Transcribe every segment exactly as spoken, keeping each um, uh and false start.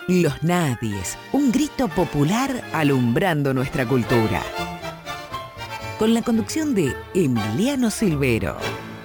Los Nadies, un grito popular alumbrando nuestra cultura. Con la conducción de Emiliano Silvero.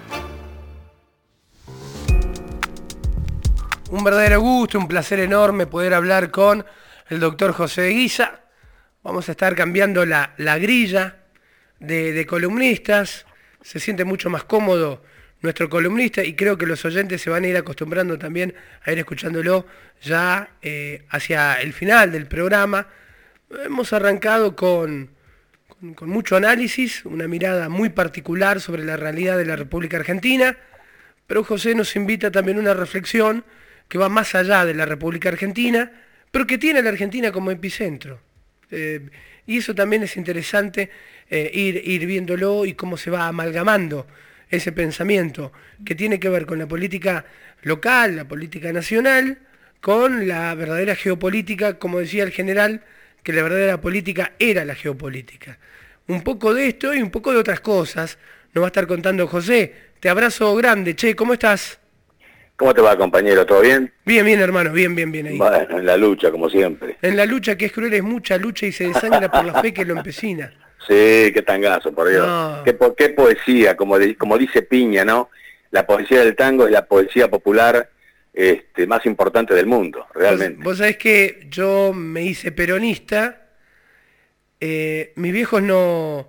Un verdadero gusto, un placer enorme poder hablar con el doctor José de Guisa. Vamos a estar cambiando la, la grilla de, de columnistas. Se siente mucho más cómodo nuestro columnista y creo que los oyentes se van a ir acostumbrando también a ir escuchándolo ya eh, hacia el final del programa. Hemos arrancado con, con, con mucho análisis, una mirada muy particular sobre la realidad de la República Argentina, pero José nos invita también a una reflexión que va más allá de la República Argentina, pero que tiene a la Argentina como epicentro. Eh, y eso también es interesante eh, ir, ir viéndolo y cómo se va amalgamando ese pensamiento que tiene que ver con la política local, la política nacional, con la verdadera geopolítica, como decía el general, que la verdadera política era la geopolítica. Un poco de esto y un poco de otras cosas nos va a estar contando José. Te abrazo grande. Che, ¿cómo estás? ¿Cómo te va, compañero? ¿Todo bien? Bien, bien, hermano, bien, bien, bien ahí. Bueno, en la lucha, como siempre. En la lucha que es cruel es mucha lucha y se desangra por la fe que lo empecina. Sí, qué tangazo, por Dios. No. Qué, po- qué poesía, como, de- como dice Piña, ¿no? La poesía del tango es la poesía popular este, más importante del mundo, realmente. Vos, vos sabés que yo me hice peronista, eh, mis viejos no,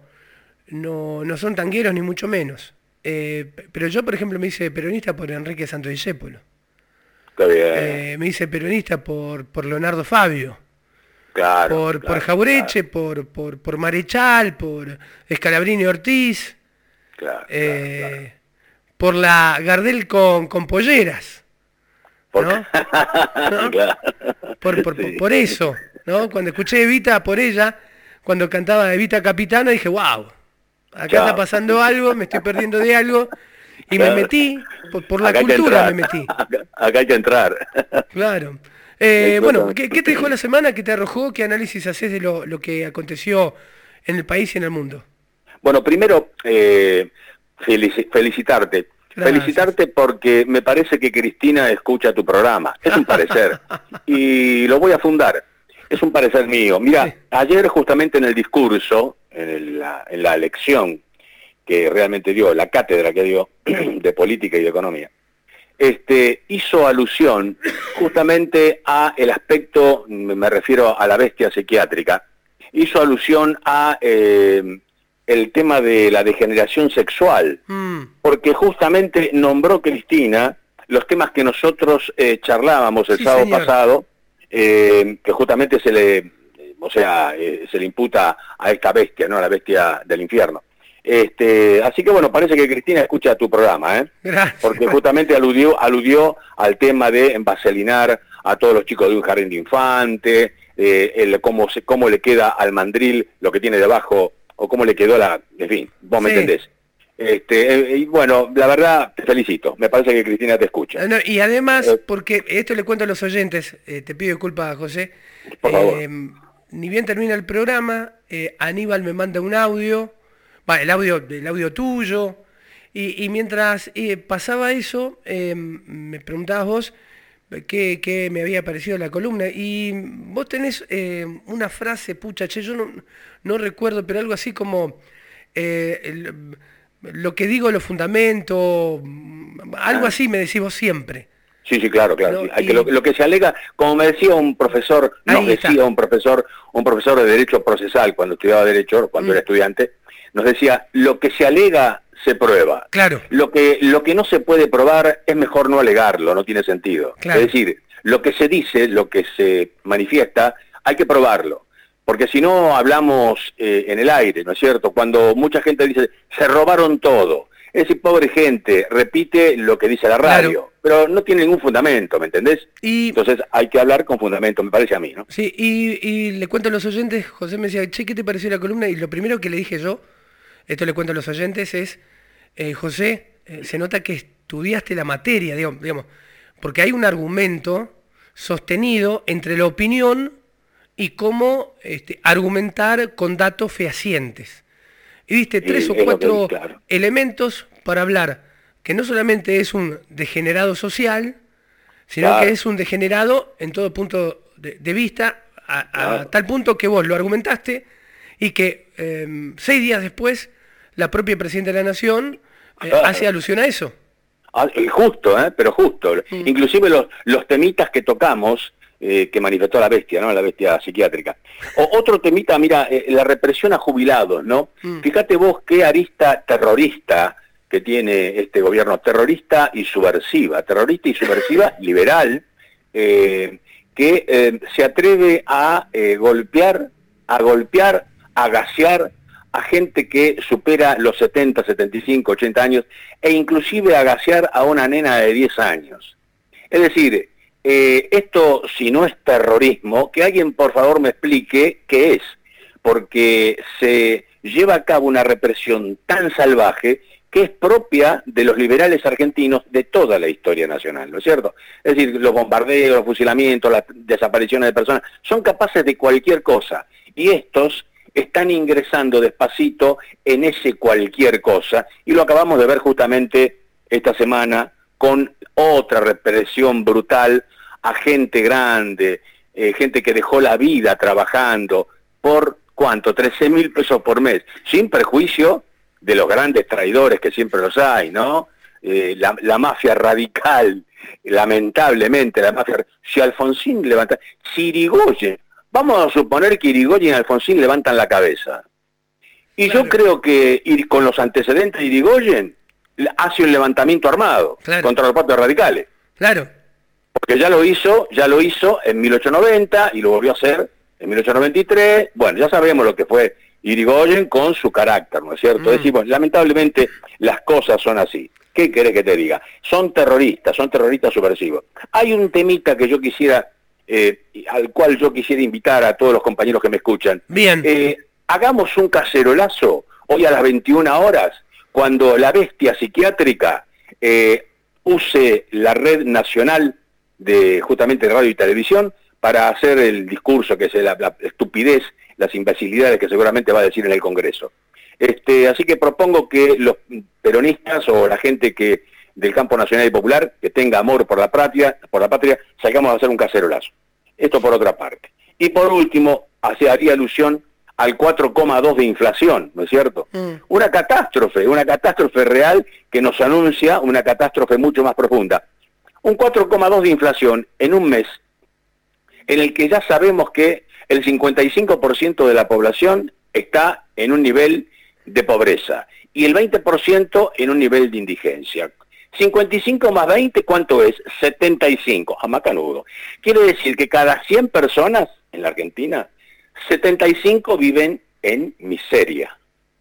no, no son tangueros ni mucho menos, eh, pero yo por ejemplo me hice peronista por Enrique Santo Discépolo, Está bien, eh, me hice peronista por, por Leonardo Fabio, claro. por, claro, por Jaureche, por, por, por Marechal, por Scalabrini Ortiz, Claro, claro, eh, claro. por la Gardel con, con polleras. Por- ¿no? ¿No? Claro. Por, por, Sí. por eso, ¿no? Cuando escuché Evita por ella, cuando cantaba Evita Capitana, dije, wow, acá Claro. está pasando algo, me estoy perdiendo de algo, y me Claro. metí, por, por la Acá hay que cultura me entrar. metí, Acá, acá hay que entrar. claro. Eh, bueno, Exactamente. ¿qué, ¿qué te dejó la semana? ¿Qué te arrojó? ¿Qué análisis haces de lo, lo que aconteció en el país y en el mundo? Bueno, primero, eh, felici- felicitarte. Gracias. Felicitarte porque me parece que Cristina escucha tu programa. Es un parecer. Y lo voy a fundar. Es un parecer mío. Mira, Sí. ayer justamente en el discurso, en, el- la, en la lección que realmente dio, la cátedra que dio de política y de economía, este, hizo alusión justamente a el aspecto, me refiero a la bestia psiquiátrica, hizo alusión a eh, el tema de la degeneración sexual, Mm, porque justamente nombró Cristina los temas que nosotros eh, charlábamos el Sí, sábado señor. pasado, eh, que justamente se le, eh, o sea, eh, se le imputa a esta bestia, ¿no? A la bestia del infierno. Este, así que bueno, parece que Cristina escucha tu programa, ¿eh? gracias. Porque justamente aludió, aludió al tema de envaselinar a todos los chicos de un jardín de infante, eh, el, cómo, se, cómo le queda al mandril lo que tiene debajo, o cómo le quedó la... En fin, vos me Sí. entendés. Este, eh, y bueno, la verdad, te felicito. Me parece que Cristina te escucha. Ah, no, y además, Eh, porque esto le cuento a los oyentes, eh, te pido disculpas, José. Por favor. Eh, ni bien termina el programa, eh, Aníbal me manda un audio, va, el audio, el audio tuyo, y, y mientras eh, pasaba eso, eh, me preguntabas vos qué, qué me había parecido la columna, y vos tenés eh, una frase, pucha, che, yo no, no recuerdo, pero algo así como... eh, el- lo que digo lo fundamento, algo Ah. así me decís vos siempre. Sí, sí, claro, claro. No, sí. Hay y- que, lo, lo que se alega, como me decía un profesor, nos Ahí está. decía un profesor, un profesor de Derecho Procesal, cuando estudiaba Derecho, cuando Mm. era estudiante, nos decía, lo que se alega se prueba. Claro. Lo que, lo que no se puede probar es mejor no alegarlo, no tiene sentido. Claro. Es decir, lo que se dice, lo que se manifiesta, hay que probarlo. Porque si no hablamos eh, en el aire, ¿no es cierto? Cuando mucha gente dice, se robaron todo. Es decir, pobre gente, repite lo que dice la radio, Claro. pero no tiene ningún fundamento, ¿me entendés? Y, Entonces hay que hablar con fundamento, me parece a mí, ¿no? sí, y, y le cuento a los oyentes, José me decía, che, ¿qué te pareció la columna? Y lo primero que le dije yo, esto le cuento a los oyentes, es, eh, José, eh, se nota que estudiaste la materia, digamos, digamos, porque hay un argumento sostenido entre la opinión y cómo este, argumentar con datos fehacientes. Y viste tres Sí, o es lo que cuatro vi, claro. elementos para hablar que no solamente es un degenerado social, sino Claro. que es un degenerado en todo punto de, de vista a, a claro. tal punto que vos lo argumentaste y que eh, seis días después la propia Presidenta de la Nación eh, claro. hace alusión a eso. Ah, justo, ¿eh? Pero justo. Mm. Inclusive los, los temitas que tocamos, eh, que manifestó la bestia, ¿no? La bestia psiquiátrica. O, otro temita, mira, eh, la represión a jubilados, ¿no? Mm. Fíjate vos qué arista terrorista que tiene este gobierno, terrorista y subversiva, terrorista y subversiva liberal, eh, que eh, se atreve a eh, golpear, a golpear, a gasear a gente que supera los setenta, setenta y cinco, ochenta años, e inclusive a gasear a una nena de diez años. Es decir, eh, esto si no es terrorismo, que alguien por favor me explique qué es, porque se lleva a cabo una represión tan salvaje que es propia de los liberales argentinos de toda la historia nacional, ¿no es cierto? Es decir, los bombardeos, los fusilamientos, las desapariciones de personas, son capaces de cualquier cosa, y estos están ingresando despacito en ese cualquier cosa, y lo acabamos de ver justamente esta semana con otra represión brutal a gente grande, eh, gente que dejó la vida trabajando por, ¿cuánto? trece mil pesos por mes, sin perjuicio de los grandes traidores que siempre los hay, ¿no? Eh, la, la mafia radical, lamentablemente, la mafia... Si Alfonsín levanta... Si Irigoyen... Vamos a suponer que Irigoyen y Alfonsín levantan la cabeza. Y claro. yo creo que ir con los antecedentes de Irigoyen hace un levantamiento armado claro. contra los partidos radicales. Claro. Porque ya lo hizo, ya lo hizo en mil ochocientos noventa y lo volvió a hacer en mil ochocientos noventa y tres. Bueno, ya sabemos lo que fue Irigoyen con su carácter, ¿no es cierto? Mm. Decimos, lamentablemente las cosas son así. ¿Qué querés que te diga? Son terroristas, son terroristas subversivos. Hay un temita que yo quisiera... Eh, al cual yo quisiera invitar a todos los compañeros que me escuchan. Bien. Eh, hagamos un cacerolazo hoy a las veintiuna horas, cuando la bestia psiquiátrica eh, use la red nacional de justamente de radio y televisión para hacer el discurso, que es la, la estupidez, las imbecilidades que seguramente va a decir en el Congreso. Este, así que propongo que los peronistas o la gente que del campo nacional y popular, que tenga amor por la patria, por la patria, salgamos a hacer un cacerolazo. Esto por otra parte. Y por último, haría alusión al cuatro coma dos de inflación, ¿no es cierto? Mm. Una catástrofe, una catástrofe real que nos anuncia una catástrofe mucho más profunda. Un cuatro coma dos de inflación en un mes, en el que ya sabemos que el cincuenta y cinco por ciento de la población está en un nivel de pobreza y el veinte por ciento en un nivel de indigencia. cincuenta y cinco más veinte, ¿cuánto es? setenta y cinco, a macanudo. Quiere decir que cada cien personas en la Argentina, setenta y cinco viven en miseria.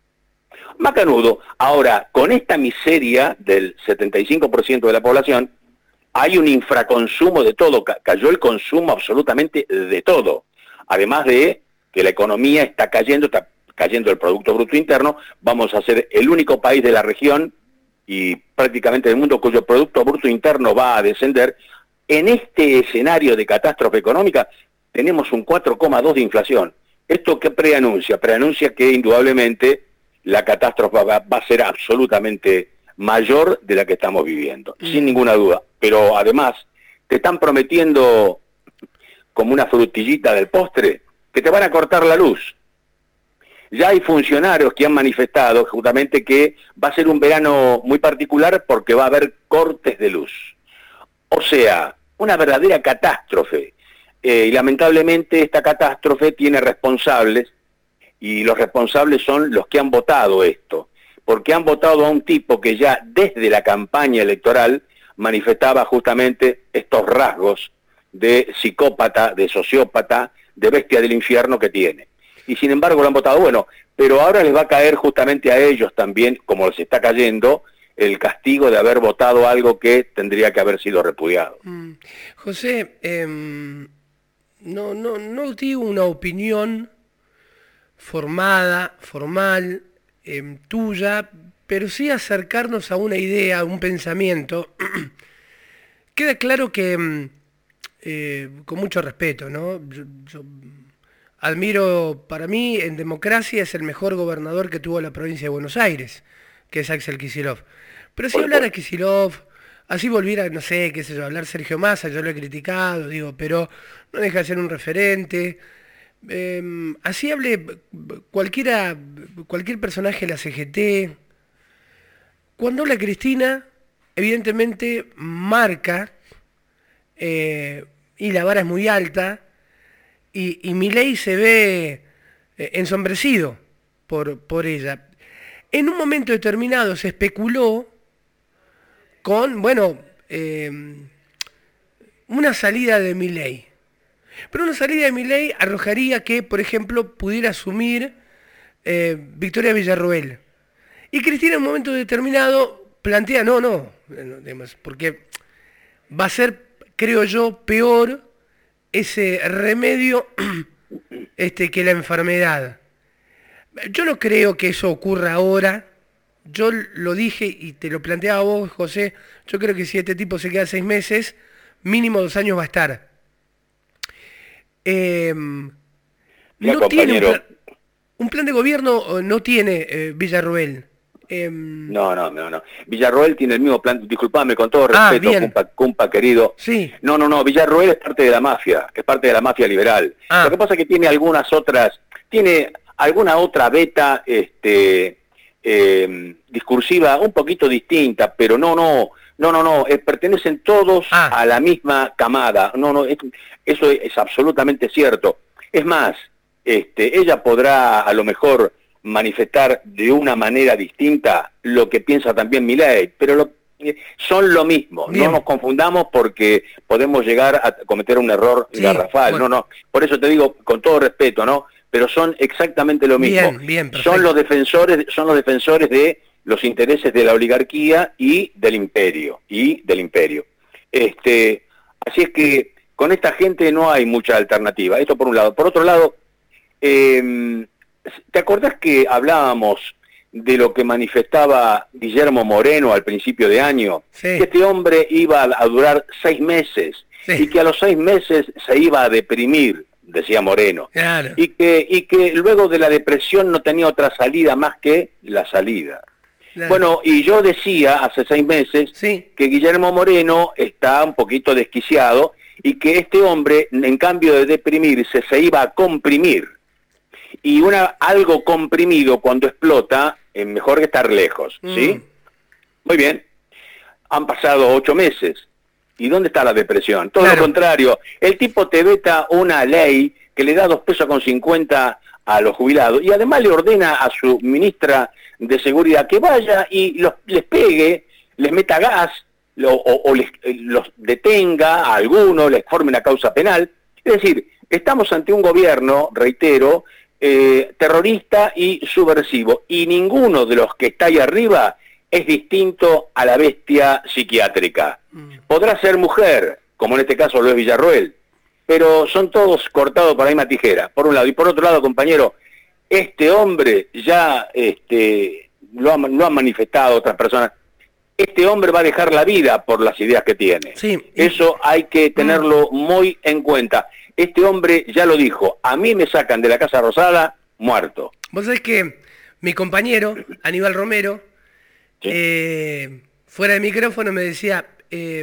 Macanudo. Ahora, con esta miseria del setenta y cinco por ciento de la población, hay un infraconsumo de todo, cayó el consumo absolutamente de todo. Además de que la economía está cayendo, está cayendo el Producto Bruto Interno, vamos a ser el único país de la región y prácticamente del mundo cuyo Producto Bruto Interno va a descender. En este escenario de catástrofe económica tenemos un cuatro coma dos de inflación. ¿Esto qué preanuncia? Preanuncia que indudablemente la catástrofe va, va a ser absolutamente mayor de la que estamos viviendo, mm. sin ninguna duda. Pero además te están prometiendo como una frutillita del postre que te van a cortar la luz. Ya hay funcionarios que han manifestado justamente que va a ser un verano muy particular porque va a haber cortes de luz. O sea, una verdadera catástrofe. Eh, y lamentablemente esta catástrofe tiene responsables, y los responsables son los que han votado esto, porque han votado a un tipo que ya desde la campaña electoral manifestaba justamente estos rasgos de psicópata, de sociópata, de bestia del infierno que tiene. Y sin embargo lo han votado, bueno, pero ahora les va a caer justamente a ellos también, como les está cayendo, el castigo de haber votado algo que tendría que haber sido repudiado. Mm. José, eh, no, no, no digo una opinión formada, formal, eh, tuya, pero sí acercarnos a una idea, a un pensamiento. Queda claro que, eh, con mucho respeto, ¿no? Yo, yo admiro, para mí, en democracia es el mejor gobernador que tuvo la provincia de Buenos Aires, que es Axel Kicillof. Pero si hablar a Kicillof, así volviera, no sé, qué sé yo, hablar Sergio Massa, yo lo he criticado, digo, pero no deja de ser un referente. Eh, así hable cualquiera, cualquier personaje de la C G T. Cuando habla Cristina, evidentemente marca, eh, y la vara es muy alta, y, y Milei se ve eh, ensombrecido por, por ella. En un momento determinado se especuló con, bueno, eh, una salida de Milei. Pero una salida de Milei arrojaría que, por ejemplo, pudiera asumir eh, Victoria Villarroel. Y Cristina en un momento determinado plantea, no, no, porque va a ser, creo yo, peor ese remedio este, que la enfermedad. Yo no creo que eso ocurra ahora. Yo lo dije y te lo planteaba a vos, José. Yo creo que si este tipo se queda seis meses, mínimo dos años va a estar. Eh, Ya, no tiene un compañero. plan, un plan de gobierno, no tiene eh, Villarroel. Eh, No, no, no, no. Villarroel tiene el mismo plan, disculpame, con todo Ah, respeto, bien. compa, compa querido. Sí. No, no, no, Villarroel es parte de la mafia, es parte de la mafia liberal. Ah. Lo que pasa es que tiene algunas otras, tiene alguna otra beta este, eh, discursiva un poquito distinta, pero no, no, no, no, no, eh, pertenecen todos Ah. a la misma camada. No, no, es- eso es, es absolutamente cierto. Es más, este, ella podrá a lo mejor manifestar de una manera distinta lo que piensa también Milei, pero lo, eh, son lo mismo. Bien. No nos confundamos porque podemos llegar a cometer un error Sí, garrafal. bueno. No, no. Por eso te digo, con todo respeto, ¿no? Pero son exactamente lo mismo. Bien, bien, perfecto. son los defensores, son los defensores de los intereses de la oligarquía y del imperio, y del imperio. Este, así es que con esta gente no hay mucha alternativa. Esto por un lado. Por otro lado, eh, ¿te acordás que hablábamos de lo que manifestaba Guillermo Moreno al principio de año? Sí. Que este hombre iba a durar seis meses Sí. y que a los seis meses se iba a deprimir, decía Moreno. Claro. Y que, y que luego de la depresión no tenía otra salida más que la salida. Claro. Bueno, y yo decía hace seis meses Sí. que Guillermo Moreno está un poquito desquiciado y que este hombre, en cambio de deprimirse, se iba a comprimir. Y una, algo comprimido cuando explota, es mejor que estar lejos, ¿sí? Mm. Muy bien. Han pasado ocho meses. ¿Y dónde está la depresión? Todo Claro. lo contrario. El tipo te veta una ley que le da dos pesos con cincuenta a los jubilados y además le ordena a su ministra de Seguridad que vaya y los, les pegue, les meta gas lo- o, o les, eh, los detenga a algunos, les forme una causa penal. Es decir, estamos ante un gobierno, reitero, eh, terrorista y subversivo, y ninguno de los que está ahí arriba es distinto a la bestia psiquiátrica. Podrá ser mujer, como en este caso lo es Villarroel, pero son todos cortados por la misma tijera, por un lado. Y por otro lado, compañero, este hombre ya este, lo, ha, lo han manifestado otras personas, este hombre va a dejar la vida por las ideas que tiene. Sí. Eso hay que tenerlo muy en cuenta. Este hombre ya lo dijo, a mí me sacan de la Casa Rosada muerto. Vos sabés que mi compañero, Aníbal Romero, Sí. eh, fuera de micrófono me decía, eh,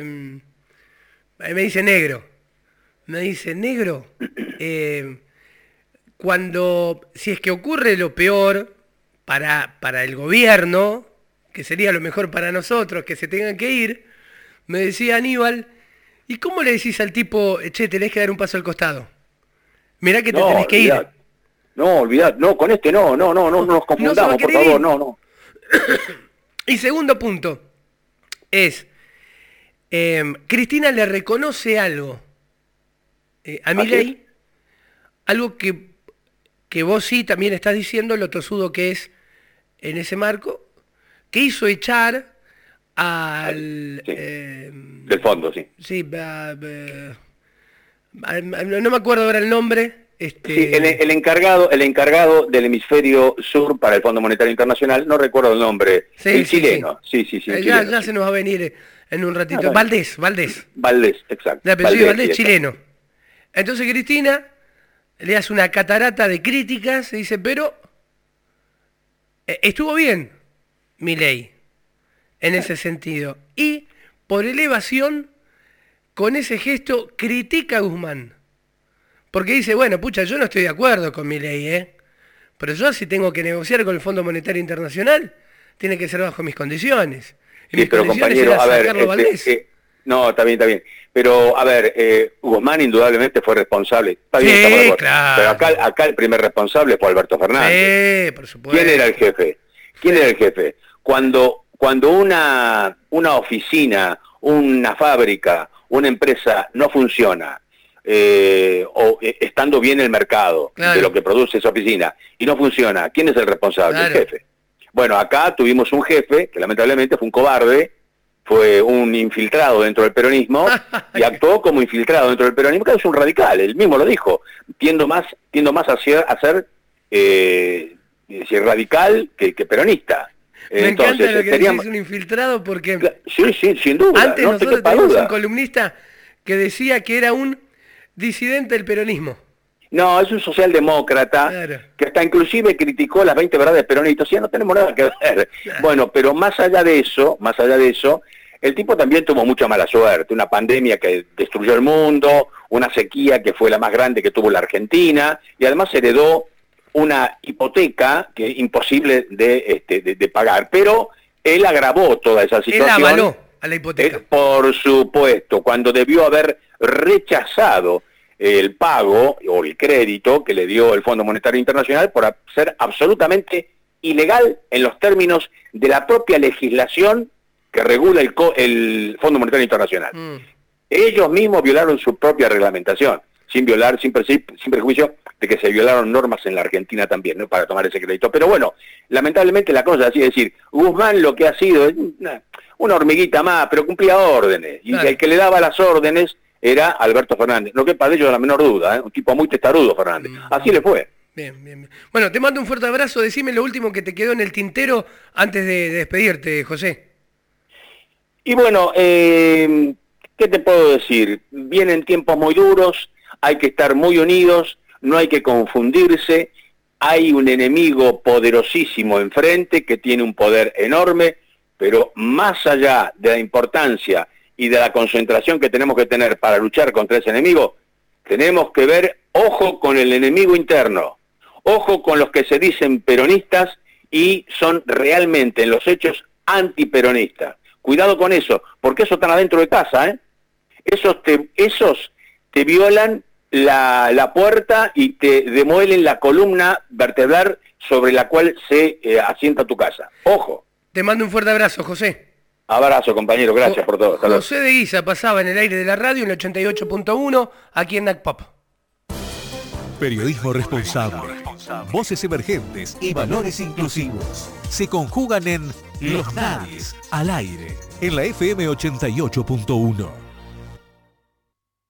me dice negro, me dice negro, eh, cuando, si es que ocurre lo peor para, para el gobierno, que sería lo mejor para nosotros, que se tengan que ir, me decía Aníbal, ¿y cómo le decís al tipo, che, tenés que dar un paso al costado? Mirá que te No, tenés que ir. olvidad. No, olvidad, no, con este no, no, no, no, no nos No se va a confundamos, por querer favor, ir. no, no. Y segundo punto es, eh, Cristina le reconoce algo eh, a Así Milei, algo que, que vos sí también estás diciendo, lo tosudo que es en ese marco, que hizo echar al... Sí. eh, Del fondo, sí. sí, a- a- a- no me acuerdo ahora el nombre. Este, Sí, el, el encargado, el encargado del hemisferio sur para el Fondo Monetario Internacional, no recuerdo el nombre, Sí, el sí, chileno, sí, sí, sí, eh, el ya chileno, ya sí. se nos va a venir en un ratito. Ah, bueno. Valdés, Valdés. Valdés, exacto. De apellido Valdés, sí, exacto. chileno. Entonces Cristina le hace una catarata de críticas y dice, pero eh, estuvo bien Milei en ese sentido. Y por elevación, con ese gesto, critica a Guzmán. Porque dice, bueno, pucha, yo no estoy de acuerdo con mi ley, ¿eh? Pero yo si tengo que negociar con el Fondo Monetario Internacional, tiene que ser bajo mis condiciones. Y sí, mis pero condiciones compañero, era a ver, sacarlo este, Valdés. eh, no, está bien, está bien. Pero, a ver, eh, Guzmán indudablemente fue responsable. Está bien, Sí, estamos de acuerdo. claro. Pero acá, acá el primer responsable fue Alberto Fernández. Sí, por supuesto. ¿Quién era el jefe? ¿Quién Sí. era el jefe? Cuando, cuando una, una oficina, una fábrica, una empresa no funciona, eh, o eh, estando bien el mercado Claro. de lo que produce esa oficina, y no funciona, ¿quién es el responsable? Claro. El jefe. Bueno, acá tuvimos un jefe que lamentablemente fue un cobarde, fue un infiltrado dentro del peronismo y actuó como infiltrado dentro del peronismo, que es un radical, él mismo lo dijo, tiendo más, tiendo más a ser, a ser eh, decir, radical que, que peronista. Me Entonces, encanta lo que teníamos- decís, un infiltrado, porque Sí, sí, sin duda, antes no te nosotros quepa teníamos duda. un columnista que decía que era un disidente del peronismo. No, es un socialdemócrata Claro. que hasta inclusive criticó las veinte verdades peronistas. Ya no tenemos nada que ver. Claro. Bueno, pero más allá de eso, más allá de eso, el tipo también tuvo mucha mala suerte. Una pandemia que destruyó el mundo, una sequía que fue la más grande que tuvo la Argentina, y además heredó una hipoteca que es imposible de, este, de, de pagar. Pero él agravó toda esa Él situación. avaló a la hipoteca. Eh, por supuesto, cuando debió haber rechazado el pago o el crédito que le dio el Fondo Monetario Internacional por ser absolutamente ilegal en los términos de la propia legislación que regula el, co el Fondo Monetario Internacional. Mm. Ellos mismos violaron su propia reglamentación, sin violar, sin, sin prejuicio de que se violaron normas en la Argentina también, ¿no?, para tomar ese crédito. Pero bueno, lamentablemente la cosa es así, es decir, Guzmán lo que ha sido es una, una hormiguita más, pero cumplía órdenes, y Claro. el que le daba las órdenes era Alberto Fernández. No quepa de ello la menor duda, ¿eh? Un tipo muy testarudo, Fernández. Así le fue. Bien, bien, bien. Bueno, te mando un fuerte abrazo. Decime lo último que te quedó en el tintero antes de, de despedirte, José. Y bueno, eh, ¿qué te puedo decir? Vienen tiempos muy duros, hay que estar muy unidos, no hay que confundirse, hay un enemigo poderosísimo enfrente que tiene un poder enorme, pero más allá de la importancia y de la concentración que tenemos que tener para luchar contra ese enemigo, tenemos que ver, ojo con el enemigo interno, ojo con los que se dicen peronistas y son realmente en los hechos antiperonistas. Cuidado con eso, porque eso están adentro de casa, ¿eh? Esos te, esos te violan la, la puerta y te demuelen la columna vertebral sobre la cual se eh, asienta tu casa. Ojo. Te mando un fuerte abrazo, José. Abrazo, compañero, gracias Jo- por todo. Hasta luego. José de Guisa pasaba en el aire de la radio en el ochenta y ocho punto uno, aquí en NACPOP. Periodismo responsable, voces emergentes y valores inclusivos se conjugan en Los Nadies al aire en la F M ochenta y ocho punto uno.